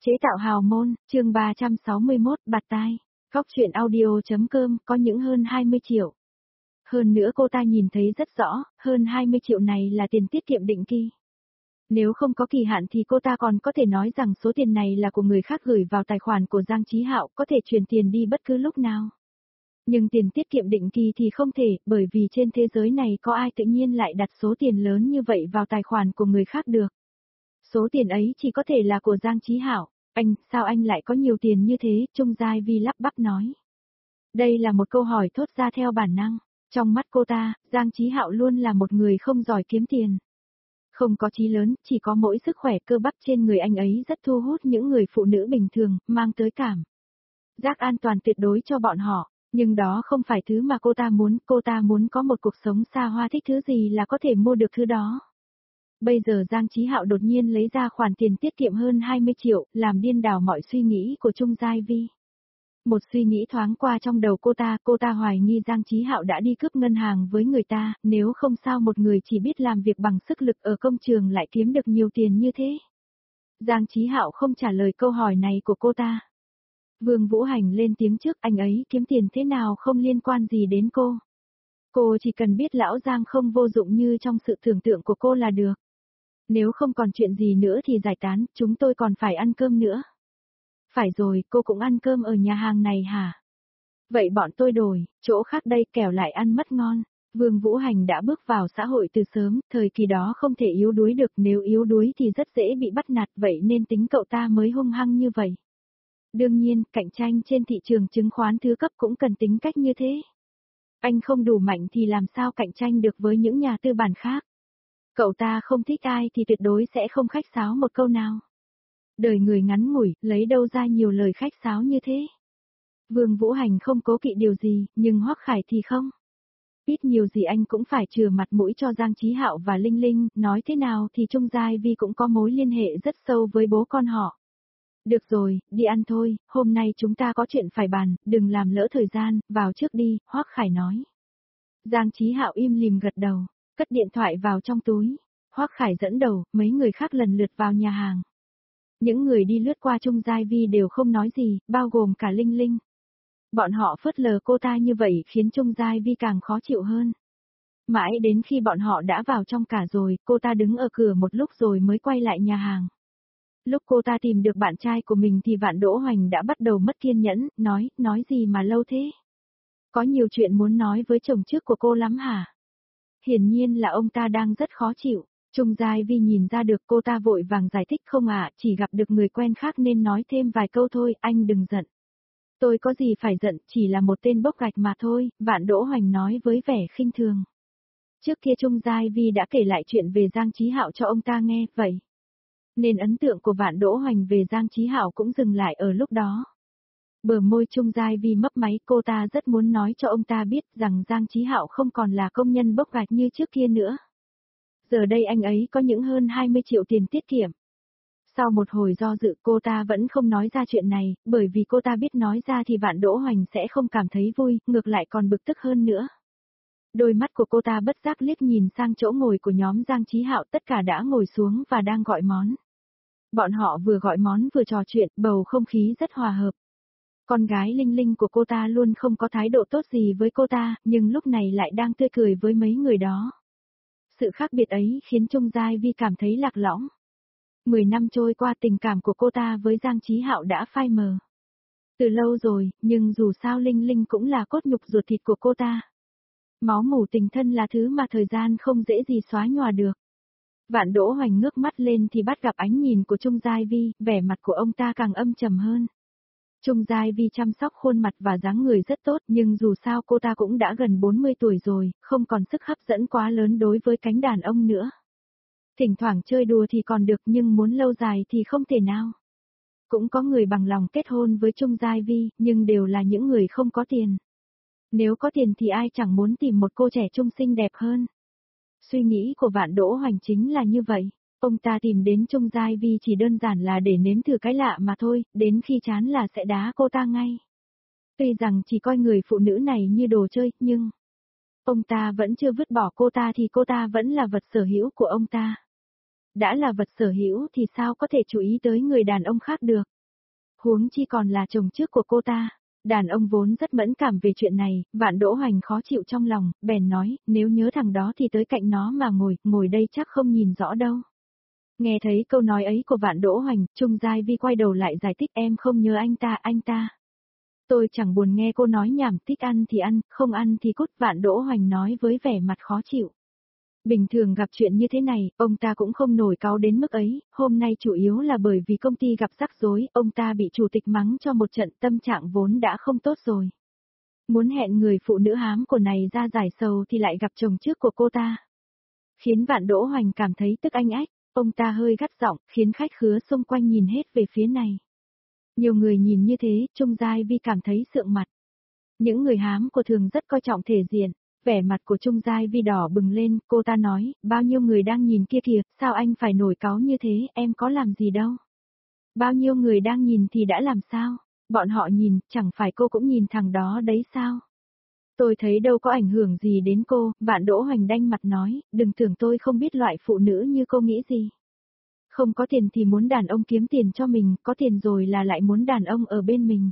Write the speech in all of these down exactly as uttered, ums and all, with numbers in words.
Chế tạo hào môn, chương ba trăm sáu mươi mốt, bạt tai. Góc truyện audio.com có những hơn hai mươi triệu. Hơn nữa cô ta nhìn thấy rất rõ, hơn hai mươi triệu này là tiền tiết kiệm định kỳ. Nếu không có kỳ hạn thì cô ta còn có thể nói rằng số tiền này là của người khác gửi vào tài khoản của Giang Chí Hạo, có thể chuyển tiền đi bất cứ lúc nào. Nhưng tiền tiết kiệm định kỳ thì không thể, bởi vì trên thế giới này có ai tự nhiên lại đặt số tiền lớn như vậy vào tài khoản của người khác được. Số tiền ấy chỉ có thể là của Giang Chí Hạo. Anh, sao anh lại có nhiều tiền như thế? Trung Giai Vi lắp bắp nói. Đây là một câu hỏi thốt ra theo bản năng. Trong mắt cô ta, Giang Chí Hạo luôn là một người không giỏi kiếm tiền. Không có chí lớn, chỉ có mỗi sức khỏe cơ bắp trên người anh ấy rất thu hút những người phụ nữ bình thường, mang tới cảm giác an toàn tuyệt đối cho bọn họ. Nhưng đó không phải thứ mà cô ta muốn, cô ta muốn có một cuộc sống xa hoa, thích thứ gì là có thể mua được thứ đó. Bây giờ Giang Chí Hạo đột nhiên lấy ra khoản tiền tiết kiệm hơn hai mươi triệu, làm điên đảo mọi suy nghĩ của Trung Giai Vi. Một suy nghĩ thoáng qua trong đầu cô ta, cô ta hoài nghi Giang Chí Hạo đã đi cướp ngân hàng với người ta, nếu không sao một người chỉ biết làm việc bằng sức lực ở công trường lại kiếm được nhiều tiền như thế. Giang Chí Hạo không trả lời câu hỏi này của cô ta. Vương Vũ Hành lên tiếng trước, anh ấy kiếm tiền thế nào không liên quan gì đến cô. Cô chỉ cần biết lão Giang không vô dụng như trong sự tưởng tượng của cô là được. Nếu không còn chuyện gì nữa thì giải tán, chúng tôi còn phải ăn cơm nữa. Phải rồi, cô cũng ăn cơm ở nhà hàng này hả? Vậy bọn tôi đổi, chỗ khác đây kẻo lại ăn mất ngon. Vương Vũ Hành đã bước vào xã hội từ sớm, thời kỳ đó không thể yếu đuối được, nếu yếu đuối thì rất dễ bị bắt nạt, vậy nên tính cậu ta mới hung hăng như vậy. Đương nhiên, cạnh tranh trên thị trường chứng khoán thứ cấp cũng cần tính cách như thế. Anh không đủ mạnh thì làm sao cạnh tranh được với những nhà tư bản khác. Cậu ta không thích ai thì tuyệt đối sẽ không khách sáo một câu nào. Đời người ngắn ngủi, lấy đâu ra nhiều lời khách sáo như thế. Vương Vũ Hành không cố kỵ điều gì, nhưng Hoắc Khải thì không. Ít nhiều gì anh cũng phải chừa mặt mũi cho Giang Chí Hạo và Linh Linh, nói thế nào thì Trung Giai Vi cũng có mối liên hệ rất sâu với bố con họ. Được rồi, đi ăn thôi, hôm nay chúng ta có chuyện phải bàn, đừng làm lỡ thời gian, vào trước đi, Hoắc Khải nói. Giang Chí Hạo im lìm gật đầu, cất điện thoại vào trong túi. Hoắc Khải dẫn đầu, mấy người khác lần lượt vào nhà hàng. Những người đi lướt qua Trung Giai Vi đều không nói gì, bao gồm cả Linh Linh. Bọn họ phớt lờ cô ta như vậy khiến Trung Giai Vi càng khó chịu hơn. Mãi đến khi bọn họ đã vào trong cả rồi, cô ta đứng ở cửa một lúc rồi mới quay lại nhà hàng. Lúc cô ta tìm được bạn trai của mình thì Vạn Đỗ Hoành đã bắt đầu mất kiên nhẫn, nói, nói gì mà lâu thế? Có nhiều chuyện muốn nói với chồng trước của cô lắm hả? Hiển nhiên là ông ta đang rất khó chịu. Trung Giai Vi nhìn ra được, cô ta vội vàng giải thích, không ạ, chỉ gặp được người quen khác nên nói thêm vài câu thôi, anh đừng giận. Tôi có gì phải giận, chỉ là một tên bốc gạch mà thôi, Vạn Đỗ Hoành nói với vẻ khinh thường. Trước kia Trung Giai Vi đã kể lại chuyện về Giang Chí Hạo cho ông ta nghe, vậy nên ấn tượng của Vạn Đỗ Hoành về Giang Chí Hạo cũng dừng lại ở lúc đó. Bờ môi Trung Giai Vi mấp máy, cô ta rất muốn nói cho ông ta biết rằng Giang Chí Hạo không còn là công nhân bốc gạch như trước kia nữa. Giờ đây anh ấy có những hơn hai mươi triệu tiền tiết kiệm. Sau một hồi do dự cô ta vẫn không nói ra chuyện này, bởi vì cô ta biết nói ra thì Vạn Đỗ Hoành sẽ không cảm thấy vui, ngược lại còn bực tức hơn nữa. Đôi mắt của cô ta bất giác liếc nhìn sang chỗ ngồi của nhóm Giang Chí Hạo, tất cả đã ngồi xuống và đang gọi món. Bọn họ vừa gọi món vừa trò chuyện, bầu không khí rất hòa hợp. Con gái Linh Linh của cô ta luôn không có thái độ tốt gì với cô ta, nhưng lúc này lại đang tươi cười với mấy người đó. Sự khác biệt ấy khiến Trung Giai Vi cảm thấy lạc lõng. Mười năm trôi qua, tình cảm của cô ta với Giang Chí Hạo đã phai mờ. Từ lâu rồi, nhưng dù sao Linh Linh cũng là cốt nhục ruột thịt của cô ta. Máu mủ tình thân là thứ mà thời gian không dễ gì xóa nhòa được. Vạn Đỗ Hoành ngước mắt lên thì bắt gặp ánh nhìn của Trung Giai Vi, vẻ mặt của ông ta càng âm trầm hơn. Trung Giai Vi chăm sóc khuôn mặt và dáng người rất tốt, nhưng dù sao cô ta cũng đã gần bốn mươi tuổi rồi, không còn sức hấp dẫn quá lớn đối với cánh đàn ông nữa. Thỉnh thoảng chơi đùa thì còn được, nhưng muốn lâu dài thì không thể nào. Cũng có người bằng lòng kết hôn với Trung Giai Vi, nhưng đều là những người không có tiền. Nếu có tiền thì ai chẳng muốn tìm một cô trẻ trung xinh đẹp hơn. Suy nghĩ của Vạn Đỗ Hoành chính là như vậy. Ông ta tìm đến Trung Giai Vi chỉ đơn giản là để nếm thử cái lạ mà thôi, đến khi chán là sẽ đá cô ta ngay. Tuy rằng chỉ coi người phụ nữ này như đồ chơi, nhưng ông ta vẫn chưa vứt bỏ cô ta thì cô ta vẫn là vật sở hữu của ông ta. Đã là vật sở hữu thì sao có thể chú ý tới người đàn ông khác được. huống chi còn là chồng trước của cô ta. Đàn ông vốn rất mẫn cảm về chuyện này, Vạn Đỗ Hoành khó chịu trong lòng, bèn nói, nếu nhớ thằng đó thì tới cạnh nó mà ngồi, ngồi đây chắc không nhìn rõ đâu. Nghe thấy câu nói ấy của Vạn Đỗ Hoành, Trung Giai Vi quay đầu lại giải thích em không nhớ anh ta, anh ta. Tôi chẳng buồn nghe cô nói nhảm, thích ăn thì ăn, không ăn thì cút, Vạn Đỗ Hoành nói với vẻ mặt khó chịu. Bình thường gặp chuyện như thế này, ông ta cũng không nổi cáu đến mức ấy, hôm nay chủ yếu là bởi vì công ty gặp rắc rối, ông ta bị chủ tịch mắng cho một trận, tâm trạng vốn đã không tốt rồi. Muốn hẹn người phụ nữ hám của này ra giải sầu thì lại gặp chồng trước của cô ta. Khiến Vạn Đỗ Hoành cảm thấy tức anh ách, ông ta hơi gắt giọng, khiến khách khứa xung quanh nhìn hết về phía này. Nhiều người nhìn như thế, Trung Giai Vi cảm thấy sượng mặt. Những người hám của thường rất coi trọng thể diện. Vẻ mặt của Trung Giai Vi đỏ bừng lên, cô ta nói, bao nhiêu người đang nhìn kia kìa, sao anh phải nổi cáu như thế, em có làm gì đâu. Bao nhiêu người đang nhìn thì đã làm sao, bọn họ nhìn, chẳng phải cô cũng nhìn thằng đó đấy sao. Tôi thấy đâu có ảnh hưởng gì đến cô, Vạn Đỗ Hoành đanh mặt nói, đừng tưởng tôi không biết loại phụ nữ như cô nghĩ gì. Không có tiền thì muốn đàn ông kiếm tiền cho mình, có tiền rồi là lại muốn đàn ông ở bên mình.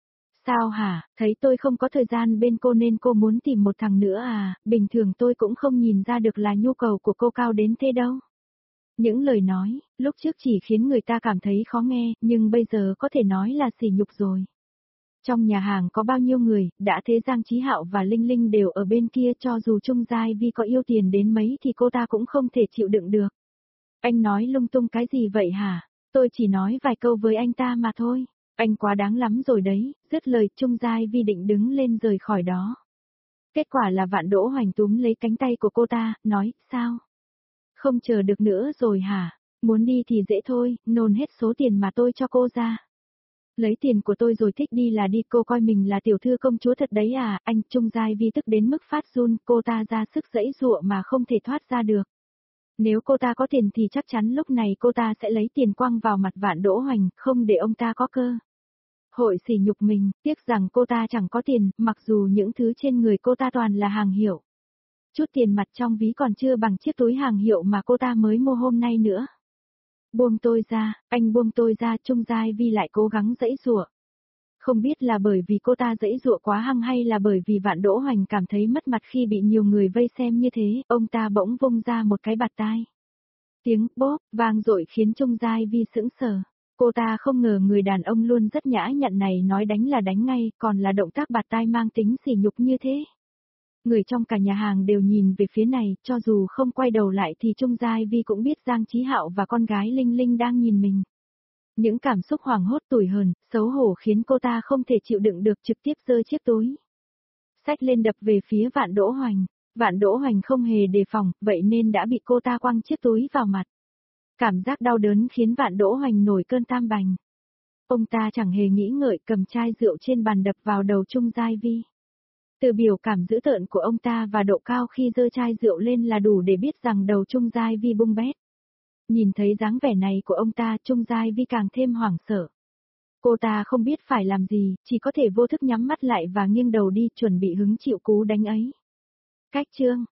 Sao hả, thấy tôi không có thời gian bên cô nên cô muốn tìm một thằng nữa à, bình thường tôi cũng không nhìn ra được là nhu cầu của cô cao đến thế đâu. Những lời nói, lúc trước chỉ khiến người ta cảm thấy khó nghe, nhưng bây giờ có thể nói là sỉ nhục rồi. Trong nhà hàng có bao nhiêu người, đã thế Giang Chí Hạo và Linh Linh đều ở bên kia, cho dù Trung Giai Vi có yêu tiền đến mấy thì cô ta cũng không thể chịu đựng được. Anh nói lung tung cái gì vậy hả, tôi chỉ nói vài câu với anh ta mà thôi. Anh quá đáng lắm rồi đấy, dứt lời Trung Giai Vi định đứng lên rời khỏi đó. Kết quả là Vạn Đỗ Hoành túm lấy cánh tay của cô ta, nói, sao? Không chờ được nữa rồi hả? Muốn đi thì dễ thôi, nôn hết số tiền mà tôi cho cô ra. Lấy tiền của tôi rồi thích đi là đi, cô coi mình là tiểu thư công chúa thật đấy à, anh. Trung Giai Vi tức đến mức phát run, cô ta ra sức giãy giụa mà không thể thoát ra được. Nếu cô ta có tiền thì chắc chắn lúc này cô ta sẽ lấy tiền quăng vào mặt Vạn Đỗ Hoành, không để ông ta có cơ hội sỉ nhục mình, tiếc rằng cô ta chẳng có tiền, mặc dù những thứ trên người cô ta toàn là hàng hiệu. Chút tiền mặt trong ví còn chưa bằng chiếc túi hàng hiệu mà cô ta mới mua hôm nay nữa. Buông tôi ra, anh buông tôi ra, Trung Giai Vi lại cố gắng giãy giụa. Không biết là bởi vì cô ta giãy giụa quá hăng hay là bởi vì Vạn Đỗ Hoành cảm thấy mất mặt khi bị nhiều người vây xem như thế, ông ta bỗng vung ra một cái bạt tai. Tiếng bóp vang dội khiến Trung Giai Vi sững sờ. Cô ta không ngờ người đàn ông luôn rất nhã nhặn này nói đánh là đánh ngay, còn là động tác bạt tai mang tính sỉ nhục như thế. Người trong cả nhà hàng đều nhìn về phía này, cho dù không quay đầu lại thì Trung Giai Vi cũng biết Giang Chí Hạo và con gái Linh Linh đang nhìn mình. Những cảm xúc hoảng hốt tủi hờn, xấu hổ khiến cô ta không thể chịu đựng được, trực tiếp giơ chiếc túi xách lên đập về phía Vạn Đỗ Hoành. Vạn Đỗ Hoành không hề đề phòng, vậy nên đã bị cô ta quăng chiếc túi vào mặt. Cảm giác đau đớn khiến Vạn Đỗ Hoành nổi cơn tam bành. Ông ta chẳng hề nghĩ ngợi cầm chai rượu trên bàn đập vào đầu Trung Giai Vi. Từ biểu cảm dữ tợn của ông ta và độ cao khi giơ chai rượu lên là đủ để biết rằng đầu Trung Giai Vi bung bét. Nhìn thấy dáng vẻ này của ông ta, Trung Giai Vi càng thêm hoảng sợ. Cô ta không biết phải làm gì, chỉ có thể vô thức nhắm mắt lại và nghiêng đầu đi, chuẩn bị hứng chịu cú đánh ấy. Cách chương